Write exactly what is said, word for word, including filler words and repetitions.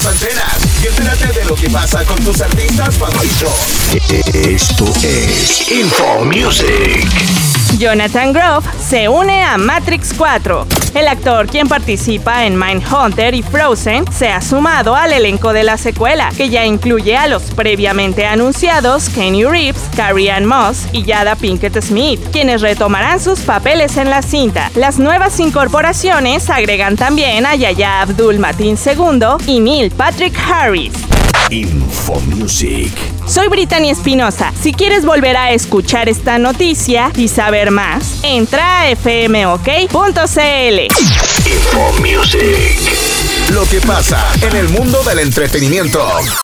antenas y entérate de lo que pasa con tus artistas favoritos. Esto es Info Music. Jonathan Groff se une a Matrix cuatro. El actor, quien participa en Mindhunter y Frozen, se ha sumado al elenco de la secuela, que ya incluye a los previamente anunciados Keanu Reeves, Carrie-Anne Moss y Jada Pinkett Smith, quienes retomarán sus papeles en la cinta. Las nuevas incorporaciones agregan también a Yahya Abdul-Mateen segundo y Neil Patrick Harris. Info Music. Soy Brittany Espinosa. Si quieres volver a escuchar esta noticia y saber más, entra a f m o k punto c l. Info Music. Lo que pasa en el mundo del entretenimiento.